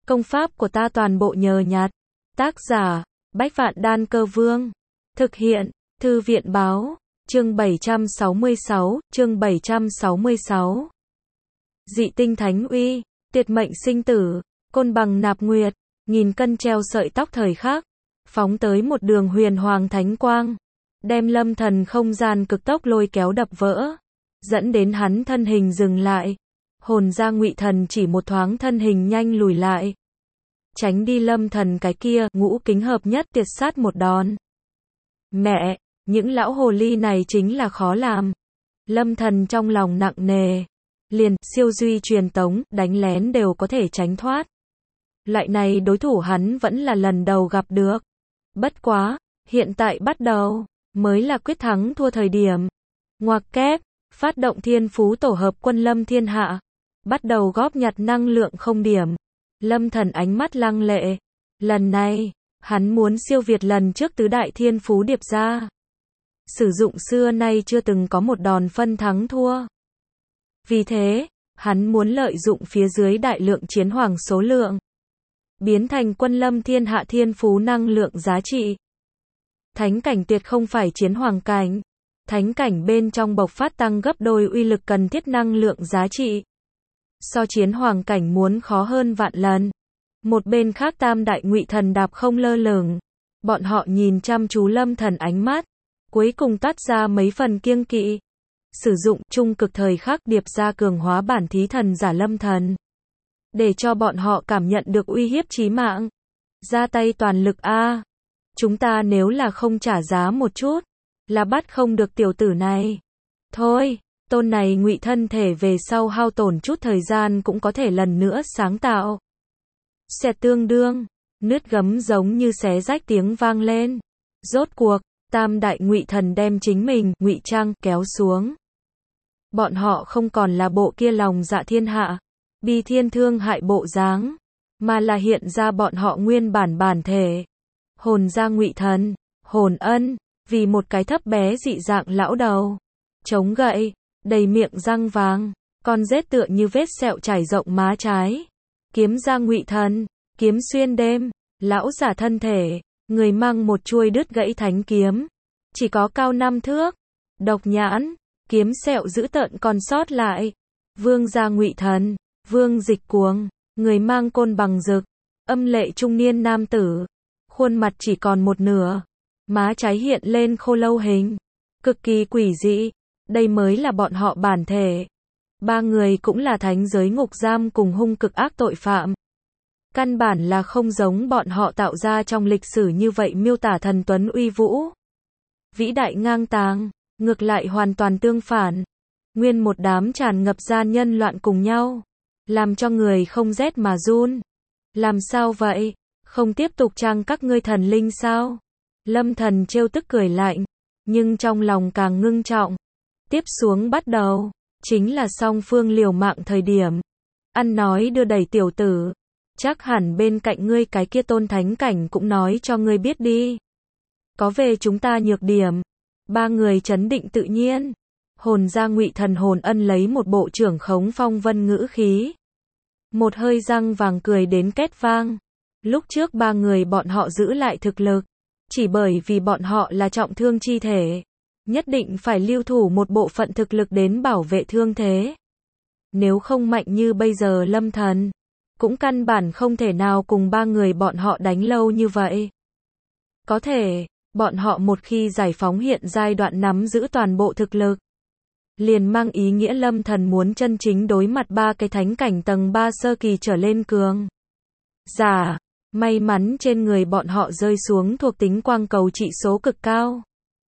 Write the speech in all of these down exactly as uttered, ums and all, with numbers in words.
Công pháp của ta toàn bộ nhờ nhặt. Tác giả, Bách Vạn Đan Cơ Vương. Thực hiện, Thư viện Báo. Chương bảy trăm sáu mươi sáu, chương bảy trăm sáu mươi sáu. Dị tinh thánh uy, tuyệt mệnh sinh tử, côn bằng nạp nguyệt, nghìn cân treo sợi tóc thời khắc, phóng tới một đường huyền hoàng thánh quang, đem Lâm Thần không gian cực tốc lôi kéo đập vỡ, dẫn đến hắn thân hình dừng lại. Hồn ra Ngụy Thần chỉ một thoáng thân hình nhanh lùi lại, tránh đi Lâm Thần cái kia ngũ kính hợp nhất tiệt sát một đòn. Mẹ, những lão hồ ly này chính là khó làm. Lâm Thần trong lòng nặng nề, liền siêu duy truyền tống, đánh lén đều có thể tránh thoát. Loại này đối thủ hắn vẫn là lần đầu gặp được. Bất quá, hiện tại bắt đầu, mới là quyết thắng thua thời điểm. Ngoặc kép, phát động thiên phú tổ hợp quân lâm thiên hạ. Bắt đầu góp nhặt năng lượng không điểm. Lâm Thần ánh mắt lăng lệ. Lần này, hắn muốn siêu việt lần trước tứ đại thiên phú điệp ra. Sử dụng xưa nay chưa từng có một đòn phân thắng thua. Vì thế, hắn muốn lợi dụng phía dưới đại lượng chiến hoàng số lượng, biến thành quân lâm thiên hạ thiên phú năng lượng giá trị. Thánh cảnh tuyệt không phải chiến hoàng cảnh. Thánh cảnh bên trong bộc phát tăng gấp đôi uy lực cần thiết năng lượng giá trị. So chiến hoàng cảnh muốn khó hơn vạn lần. Một bên khác tam đại Ngụy Thần đạp không lơ lửng. Bọn họ nhìn chăm chú Lâm Thần ánh mắt, cuối cùng toát ra mấy phần kiêng kỵ. Sử dụng trung cực thời khắc điệp ra cường hóa bản thí thần giả Lâm Thần, để cho bọn họ cảm nhận được uy hiếp chí mạng. Ra tay toàn lực a. Chúng ta nếu là không trả giá một chút, là bắt không được tiểu tử này. Thôi, tôn này Ngụy thân thể về sau hao tổn chút thời gian cũng có thể lần nữa sáng tạo. Xẹt tương đương, nứt gấm giống như xé rách tiếng vang lên. Rốt cuộc, tam đại Ngụy Thần đem chính mình ngụy trang kéo xuống. Bọn họ không còn là bộ kia lòng dạ thiên hạ, bi thiên thương hại bộ dáng, mà là hiện ra bọn họ nguyên bản bản thể. Hồn ra Ngụy Thần, Hồn Ân, vì một cái thấp bé dị dạng lão đầu, chống gậy, đầy miệng răng vàng, con rết tựa như vết sẹo trải rộng má trái. Kiếm ra Ngụy Thần, kiếm xuyên đêm, lão giả thân thể, người mang một chuôi đứt gãy thánh kiếm, chỉ có cao năm thước, độc nhãn, kiếm sẹo dữ tợn còn sót lại. Vương gia Ngụy Thần, Vương Dịch Cuồng, người mang côn bằng rực, âm lệ trung niên nam tử, khuôn mặt chỉ còn một nửa, má trái hiện lên khô lâu hình, cực kỳ quỷ dị. Đây mới là bọn họ bản thể. Ba người cũng là thánh giới ngục giam cùng hung cực ác tội phạm. Căn bản là không giống bọn họ tạo ra trong lịch sử như vậy miêu tả thần tuấn uy vũ, vĩ đại ngang tàng, ngược lại hoàn toàn tương phản. Nguyên một đám tràn ngập gian nhân loạn cùng nhau, làm cho người không rét mà run. Làm sao vậy? Không tiếp tục trang các ngươi thần linh sao? Lâm Thần trêu tức cười lạnh, nhưng trong lòng càng ngưng trọng. Tiếp xuống bắt đầu, chính là song phương liều mạng thời điểm. Ăn nói đưa đẩy tiểu tử, chắc hẳn bên cạnh ngươi cái kia tôn thánh cảnh cũng nói cho ngươi biết đi. Có về chúng ta nhược điểm. Ba người trấn định tự nhiên. Hồn ra Ngụy Thần Hồn Ân lấy một bộ trưởng khống phong vân ngữ khí, một hơi răng vàng cười đến két vang. Lúc trước ba người bọn họ giữ lại thực lực, chỉ bởi vì bọn họ là trọng thương chi thể, nhất định phải lưu thủ một bộ phận thực lực đến bảo vệ thương thế. Nếu không mạnh như bây giờ Lâm Thần, cũng căn bản không thể nào cùng ba người bọn họ đánh lâu như vậy. Có thể, bọn họ một khi giải phóng hiện giai đoạn nắm giữ toàn bộ thực lực, liền mang ý nghĩa Lâm Thần muốn chân chính đối mặt ba cái thánh cảnh tầng ba sơ kỳ trở lên cường giả. May mắn trên người bọn họ rơi xuống thuộc tính quang cầu trị số cực cao.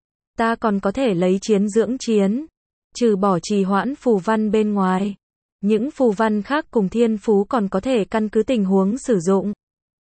Ta còn có thể lấy chiến dưỡng chiến, trừ bỏ trì hoãn phù văn bên ngoài. Những phù văn khác cùng thiên phú còn có thể căn cứ tình huống sử dụng.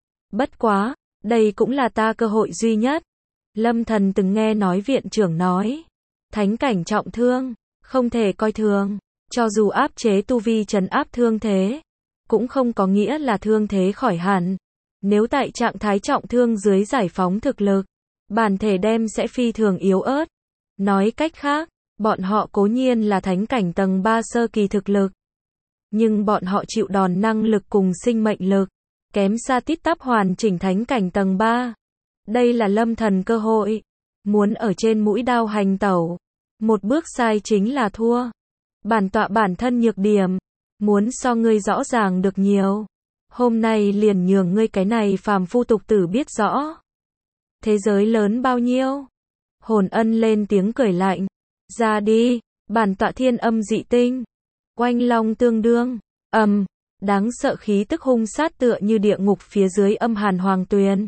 Bất quá, đây cũng là ta cơ hội duy nhất. Lâm Thần từng nghe nói viện trưởng nói, thánh cảnh trọng thương, không thể coi thường. Cho dù áp chế tu vi trấn áp thương thế, cũng không có nghĩa là thương thế khỏi hẳn. Nếu tại trạng thái trọng thương dưới giải phóng thực lực, bản thể đem sẽ phi thường yếu ớt. Nói cách khác, bọn họ cố nhiên là thánh cảnh tầng ba sơ kỳ thực lực, nhưng bọn họ chịu đòn năng lực cùng sinh mệnh lực, kém xa tít tắp hoàn chỉnh thánh cảnh tầng ba. Đây là Lâm Thần cơ hội, muốn ở trên mũi đao hành tẩu, một bước sai chính là thua. Bản tọa bản thân nhược điểm, muốn so ngươi rõ ràng được nhiều. Hôm nay liền nhường ngươi cái này phàm phu tục tử biết rõ. Thế giới lớn bao nhiêu? Hồn Ân lên tiếng cười lạnh. Ra đi, bản tọa thiên âm dị tinh. Oanh long tương đương, ầm, đáng sợ khí tức hung sát tựa như địa ngục phía dưới âm hàn hoàng tuyền.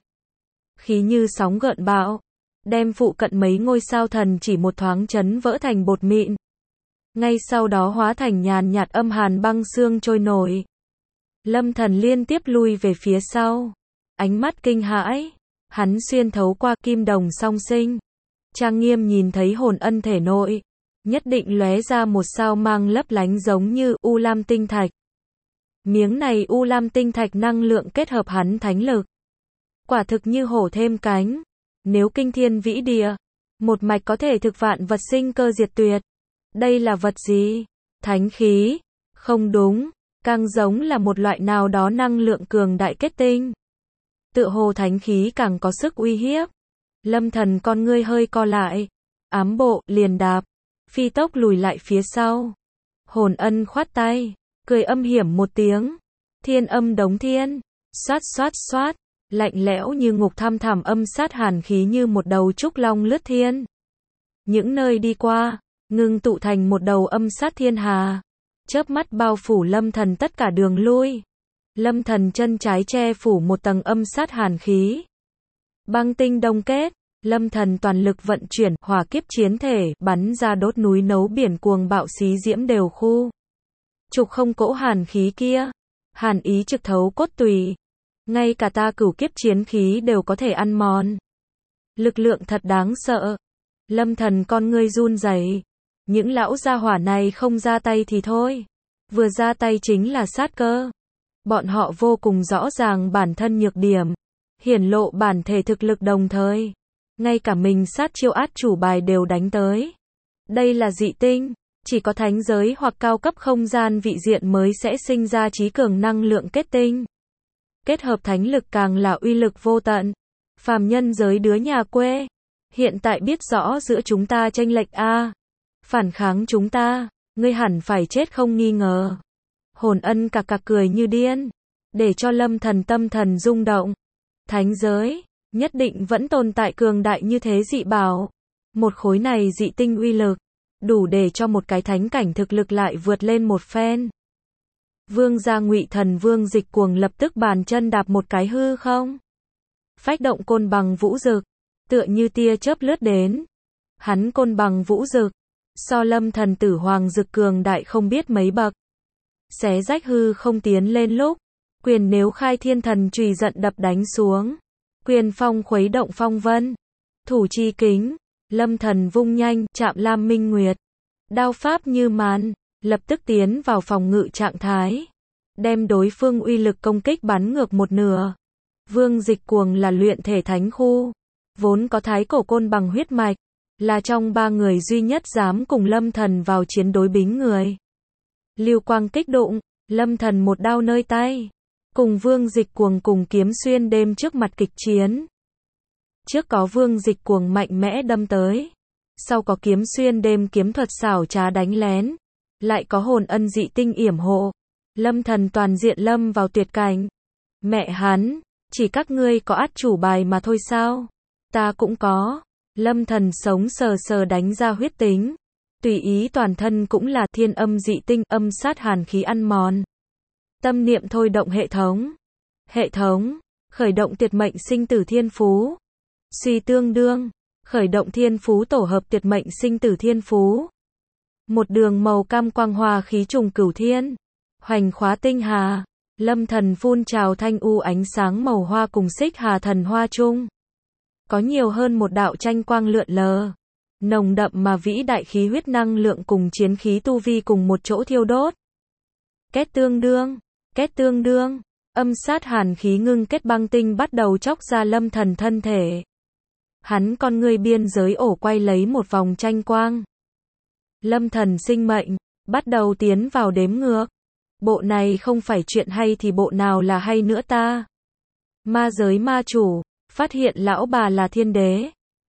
Khí như sóng gợn bão, đem phụ cận mấy ngôi sao thần chỉ một thoáng chấn vỡ thành bột mịn. Ngay sau đó hóa thành nhàn nhạt âm hàn băng xương trôi nổi. Lâm Thần liên tiếp lui về phía sau, ánh mắt kinh hãi, hắn xuyên thấu qua kim đồng song sinh, trang nghiêm nhìn thấy Hồn Ân thể nội, nhất định lóe ra một sao mang lấp lánh giống như U Lam tinh thạch. Miếng này U Lam tinh thạch năng lượng kết hợp hắn thánh lực, quả thực như hổ thêm cánh, nếu kinh thiên vĩ địa, một mạch có thể thực vạn vật sinh cơ diệt tuyệt. Đây là vật gì? Thánh khí? Không đúng, càng giống là một loại nào đó năng lượng cường đại kết tinh. Tựa hồ thánh khí càng có sức uy hiếp. Lâm Thần con ngươi hơi co lại, ám bộ, liền đạp, phi tốc lùi lại phía sau. Hồn Ân khoát tay, cười âm hiểm một tiếng. Thiên âm đống thiên, xoát xoát xoát, lạnh lẽo như ngục thăm thẳm âm sát hàn khí như một đầu trúc long lướt thiên. Những nơi đi qua, ngưng tụ thành một đầu âm sát thiên hà, chớp mắt bao phủ Lâm Thần tất cả đường lui. Lâm Thần chân trái che phủ một tầng âm sát hàn khí. Băng tinh đông kết, Lâm Thần toàn lực vận chuyển hỏa kiếp chiến thể, bắn ra đốt núi nấu biển cuồng bạo xí diễm đều khu. Trục không cỗ hàn khí kia, hàn ý trực thấu cốt tùy, ngay cả ta cửu kiếp chiến khí đều có thể ăn mòn. Lực lượng thật đáng sợ. Lâm Thần con ngươi run rẩy. Những lão gia hỏa này không ra tay thì thôi, vừa ra tay chính là sát cơ. Bọn họ vô cùng rõ ràng bản thân nhược điểm, hiển lộ bản thể thực lực đồng thời, ngay cả mình sát chiêu át chủ bài đều đánh tới. Đây là dị tinh, chỉ có thánh giới hoặc cao cấp không gian vị diện mới sẽ sinh ra trí cường năng lượng kết tinh. Kết hợp thánh lực càng là uy lực vô tận. Phàm nhân giới đứa nhà quê, hiện tại biết rõ giữa chúng ta chênh lệch a. Phản kháng chúng ta, ngươi hẳn phải chết không nghi ngờ. Hồn Ân cạc cạc cười như điên, để cho Lâm Thần tâm thần rung động. Thánh giới, nhất định vẫn tồn tại cường đại như thế dị bảo. Một khối này dị tinh uy lực, đủ để cho một cái thánh cảnh thực lực lại vượt lên một phen. Vương gia Ngụy Thần Vương Dịch Cuồng lập tức bàn chân đạp một cái hư không. Phách động côn bằng vũ dực, tựa như tia chớp lướt đến. Hắn côn bằng vũ dực, so Lâm Thần Tử Hoàng dực cường đại không biết mấy bậc. Xé rách hư không tiến lên lúc, quyền nếu khai thiên thần chùy giận đập đánh xuống. Quyền phong khuấy động phong vân. Thủ chi kính, Lâm Thần vung nhanh, chạm Lam Minh Nguyệt. Đao pháp như màn, lập tức tiến vào phòng ngự trạng thái, đem đối phương uy lực công kích bắn ngược một nửa. Vương Dịch Cuồng là luyện thể thánh khu, vốn có thái cổ côn bằng huyết mạch, là trong ba người duy nhất dám cùng Lâm Thần vào chiến đối bính người. Lưu quang kích đụng, Lâm Thần một đao nơi tay, cùng Vương Dịch Cuồng cùng kiếm xuyên đêm trước mặt kịch chiến. Trước có Vương Dịch Cuồng mạnh mẽ đâm tới, sau có kiếm xuyên đêm kiếm thuật xảo trá đánh lén, lại có Hồn Ân dị tinh yểm hộ. Lâm Thần toàn diện lâm vào tuyệt cảnh. Mẹ hắn, chỉ các ngươi có át chủ bài mà thôi sao? Ta cũng có. Lâm Thần sống sờ sờ đánh ra huyết tính, tùy ý toàn thân cũng là thiên âm dị tinh, âm sát hàn khí ăn mòn. Tâm niệm thôi động hệ thống. Hệ thống, khởi động tuyệt mệnh sinh tử thiên phú. Suy tương đương, khởi động thiên phú tổ hợp tuyệt mệnh sinh tử thiên phú. Một đường màu cam quang hoa khí trùng cửu thiên, hoành khóa tinh hà. Lâm Thần phun trào thanh u ánh sáng màu hoa cùng xích hà thần hoa chung. Có nhiều hơn một đạo tranh quang lượn lờ, nồng đậm mà vĩ đại khí huyết năng lượng cùng chiến khí tu vi cùng một chỗ thiêu đốt. Kết tương đương, kết tương đương, âm sát hàn khí ngưng kết băng tinh bắt đầu chóc ra Lâm Thần thân thể. Hắn con ngươi biên giới ổ quay lấy một vòng tranh quang. Lâm Thần sinh mệnh, bắt đầu tiến vào đếm ngược. Bộ này không phải chuyện hay thì bộ nào là hay nữa ta? Ma giới ma chủ, phát hiện lão bà là thiên đế.